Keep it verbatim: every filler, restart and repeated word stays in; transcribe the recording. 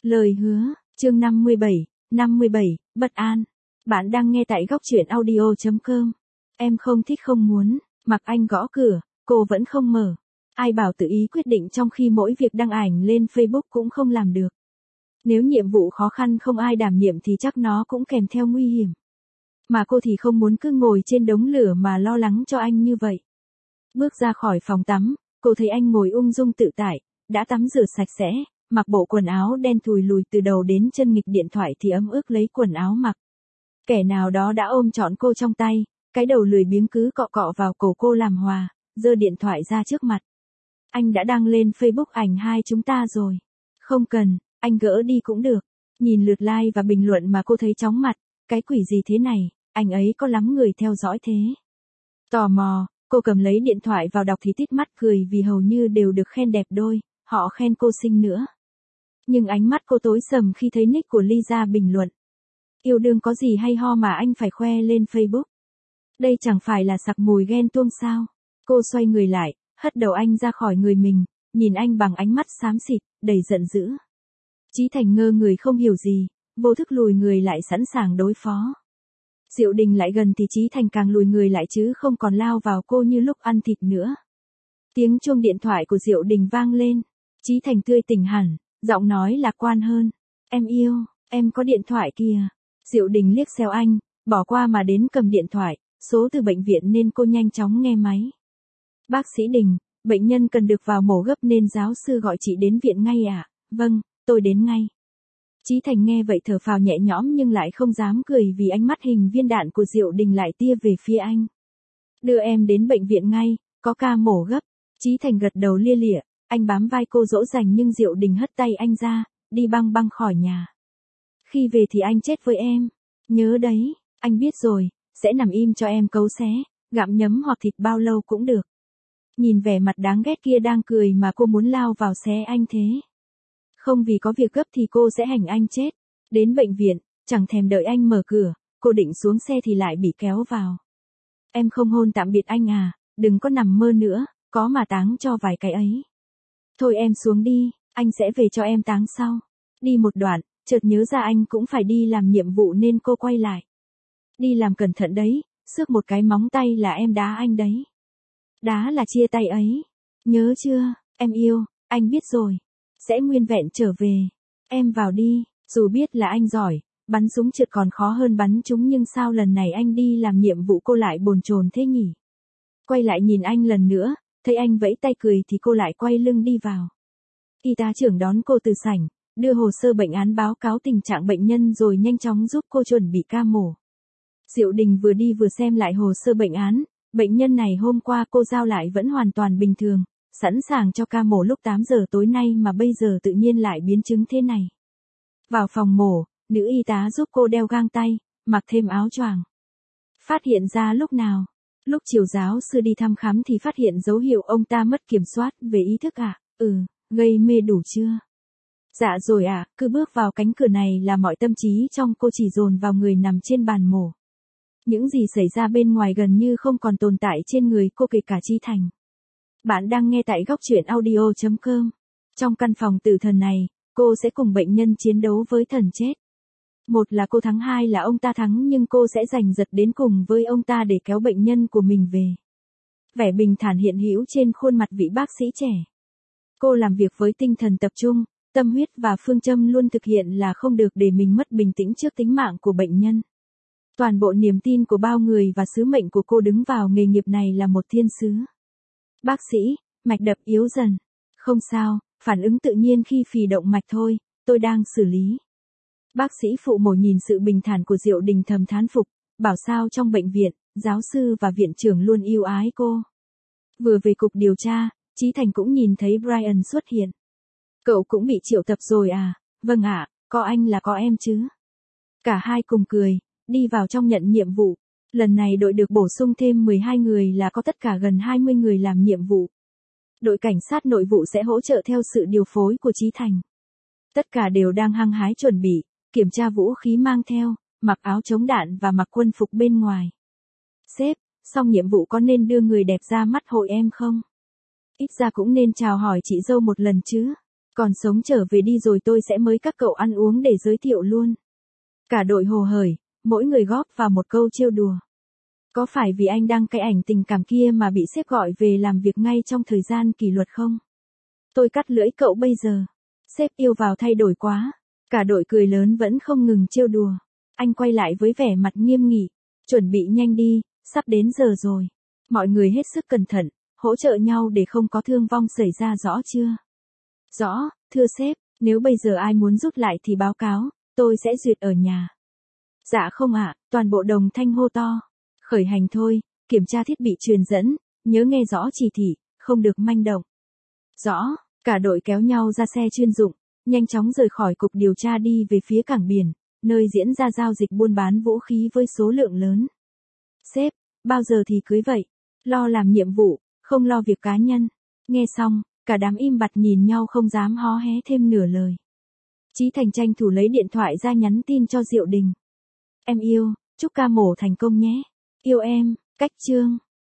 Lời hứa, chương năm mươi bảy, năm mươi bảy, bất an. Bạn đang nghe tại góc truyện audio chấm com. Em không thích không muốn, mặc anh gõ cửa, cô vẫn không mở. Ai bảo tự ý quyết định trong khi mỗi việc đăng ảnh lên Facebook cũng không làm được. Nếu nhiệm vụ khó khăn không ai đảm nhiệm thì chắc nó cũng kèm theo nguy hiểm. Mà cô thì không muốn cứ ngồi trên đống lửa mà lo lắng cho anh như vậy. Bước ra khỏi phòng tắm, cô thấy anh ngồi ung dung tự tại, đã tắm rửa sạch sẽ, mặc bộ quần áo đen thùi lùi từ đầu đến chân, nghịch điện thoại thì ấm ức lấy quần áo mặc. Kẻ nào đó đã ôm trọn cô trong tay, cái đầu lười biếng cứ cọ cọ vào cổ cô làm hòa, giơ điện thoại ra trước mặt. Anh đã đăng lên Facebook ảnh hai chúng ta rồi. Không cần, anh gỡ đi cũng được. Nhìn lượt like và bình luận mà cô thấy chóng mặt, cái quỷ gì thế này, anh ấy có lắm người theo dõi thế. Tò mò, cô cầm lấy điện thoại vào đọc thì tít mắt cười vì hầu như đều được khen đẹp đôi, họ khen cô xinh nữa. Nhưng ánh mắt cô tối sầm khi thấy nick của Lisa bình luận. Yêu đương có gì hay ho mà anh phải khoe lên Facebook. Đây chẳng phải là sặc mùi ghen tuông sao. Cô xoay người lại, hất đầu anh ra khỏi người mình, nhìn anh bằng ánh mắt xám xịt, đầy giận dữ. Chí Thành ngơ người không hiểu gì, vô thức lùi người lại sẵn sàng đối phó. Diệu Đình lại gần thì Chí Thành càng lùi người lại chứ không còn lao vào cô như lúc ăn thịt nữa. Tiếng chuông điện thoại của Diệu Đình vang lên. Chí Thành tươi tỉnh hẳn, giọng nói lạc quan hơn. Em yêu, em có điện thoại kìa. Diệu Đình liếc xéo anh, bỏ qua mà đến cầm điện thoại, số từ bệnh viện nên cô nhanh chóng nghe máy. Bác sĩ Đình, bệnh nhân cần được vào mổ gấp nên giáo sư gọi chị đến viện ngay ạ. À? Vâng, tôi đến ngay. Chí Thành nghe vậy thở phào nhẹ nhõm nhưng lại không dám cười vì ánh mắt hình viên đạn của Diệu Đình lại tia về phía anh. Đưa em đến bệnh viện ngay, có ca mổ gấp. Chí Thành gật đầu lia lịa, anh bám vai cô dỗ dành nhưng Diệu Đình hất tay anh ra, đi băng băng khỏi nhà. Khi về thì anh chết với em. Nhớ đấy, anh biết rồi, sẽ nằm im cho em cấu xé, gặm nhấm hoặc thịt bao lâu cũng được. Nhìn vẻ mặt đáng ghét kia đang cười mà cô muốn lao vào xé anh thế. Không vì có việc gấp thì cô sẽ hành anh chết. Đến bệnh viện, chẳng thèm đợi anh mở cửa, cô định xuống xe thì lại bị kéo vào. Em không hôn tạm biệt anh à, đừng có nằm mơ nữa, có mà táng cho vài cái ấy. Thôi em xuống đi, anh sẽ về cho em táng sau. Đi một đoạn, chợt nhớ ra anh cũng phải đi làm nhiệm vụ nên cô quay lại. Đi làm cẩn thận đấy, xước một cái móng tay là em đá anh đấy. Đá là chia tay ấy. Nhớ chưa, em yêu, anh biết rồi. Sẽ nguyên vẹn trở về. Em vào đi, dù biết là anh giỏi, bắn súng trượt còn khó hơn bắn trúng nhưng sao lần này anh đi làm nhiệm vụ cô lại bồn chồn thế nhỉ? Quay lại nhìn anh lần nữa, thấy anh vẫy tay cười thì cô lại quay lưng đi vào. Y tá trưởng đón cô từ sảnh, đưa hồ sơ bệnh án báo cáo tình trạng bệnh nhân rồi nhanh chóng giúp cô chuẩn bị ca mổ. Diệu Đình vừa đi vừa xem lại hồ sơ bệnh án, bệnh nhân này hôm qua cô giao lại vẫn hoàn toàn bình thường, sẵn sàng cho ca mổ lúc tám giờ tối nay mà bây giờ tự nhiên lại biến chứng thế này. Vào phòng mổ, nữ y tá giúp cô đeo găng tay, mặc thêm áo choàng. Phát hiện ra lúc nào? Lúc chiều giáo sư đi thăm khám thì phát hiện dấu hiệu ông ta mất kiểm soát về ý thức ạ. À? Ừ, gây mê đủ chưa? Dạ rồi ạ, à, cứ bước vào cánh cửa này là mọi tâm trí trong cô chỉ dồn vào người nằm trên bàn mổ. Những gì xảy ra bên ngoài gần như không còn tồn tại trên người cô kể cả Chí Thành. Bạn đang nghe tại góc truyện audio chấm com. Trong căn phòng tử thần này, cô sẽ cùng bệnh nhân chiến đấu với thần chết. Một là cô thắng, hai là ông ta thắng nhưng cô sẽ giành giật đến cùng với ông ta để kéo bệnh nhân của mình về. Vẻ bình thản hiện hữu trên khuôn mặt vị bác sĩ trẻ. Cô làm việc với tinh thần tập trung, tâm huyết và phương châm luôn thực hiện là không được để mình mất bình tĩnh trước tính mạng của bệnh nhân. Toàn bộ niềm tin của bao người và sứ mệnh của cô đứng vào nghề nghiệp này là một thiên sứ. Bác sĩ, mạch đập yếu dần. Không sao, phản ứng tự nhiên khi phì động mạch thôi, tôi đang xử lý. Bác sĩ phụ mổ nhìn sự bình thản của Diệu Đình thầm thán phục, bảo sao trong bệnh viện, giáo sư và viện trưởng luôn yêu ái cô. Vừa về cục điều tra, Chí Thành cũng nhìn thấy Brian xuất hiện. Cậu cũng bị triệu tập rồi à? Vâng ạ, có anh là có em chứ. Cả hai cùng cười, đi vào trong nhận nhiệm vụ. Lần này đội được bổ sung thêm mười hai người là có tất cả gần hai mươi người làm nhiệm vụ. Đội cảnh sát nội vụ sẽ hỗ trợ theo sự điều phối của Chí Thành. Tất cả đều đang hăng hái chuẩn bị, kiểm tra vũ khí mang theo, mặc áo chống đạn và mặc quân phục bên ngoài. Sếp, xong nhiệm vụ có nên đưa người đẹp ra mắt hội em không? Ít ra cũng nên chào hỏi chị dâu một lần chứ. Còn sống trở về đi rồi tôi sẽ mời các cậu ăn uống để giới thiệu luôn. Cả đội hồ hởi, mỗi người góp vào một câu trêu đùa. Có phải vì anh đăng cái ảnh tình cảm kia mà bị sếp gọi về làm việc ngay trong thời gian kỷ luật không? Tôi cắt lưỡi cậu bây giờ. Sếp yêu vào thay đổi quá. Cả đội cười lớn vẫn không ngừng trêu đùa. Anh quay lại với vẻ mặt nghiêm nghị. Chuẩn bị nhanh đi, sắp đến giờ rồi. Mọi người hết sức cẩn thận, hỗ trợ nhau để không có thương vong xảy ra, rõ chưa? Rõ, thưa sếp, nếu bây giờ ai muốn rút lại thì báo cáo, tôi sẽ duyệt ở nhà. Dạ không ạ, toàn bộ đồng thanh hô to. Khởi hành thôi, kiểm tra thiết bị truyền dẫn, nhớ nghe rõ chỉ thị, không được manh động. Rõ, cả đội kéo nhau ra xe chuyên dụng, nhanh chóng rời khỏi cục điều tra đi về phía cảng biển, nơi diễn ra giao dịch buôn bán vũ khí với số lượng lớn. Sếp, bao giờ thì cưới vậy? Lo làm nhiệm vụ, không lo việc cá nhân. Nghe xong, cả đám im bặt nhìn nhau không dám hó hé thêm nửa lời. Chí Thành tranh thủ lấy điện thoại ra nhắn tin cho Diệu Đình. Em yêu, chúc ca mổ thành công nhé. Yêu em, Cách Chương.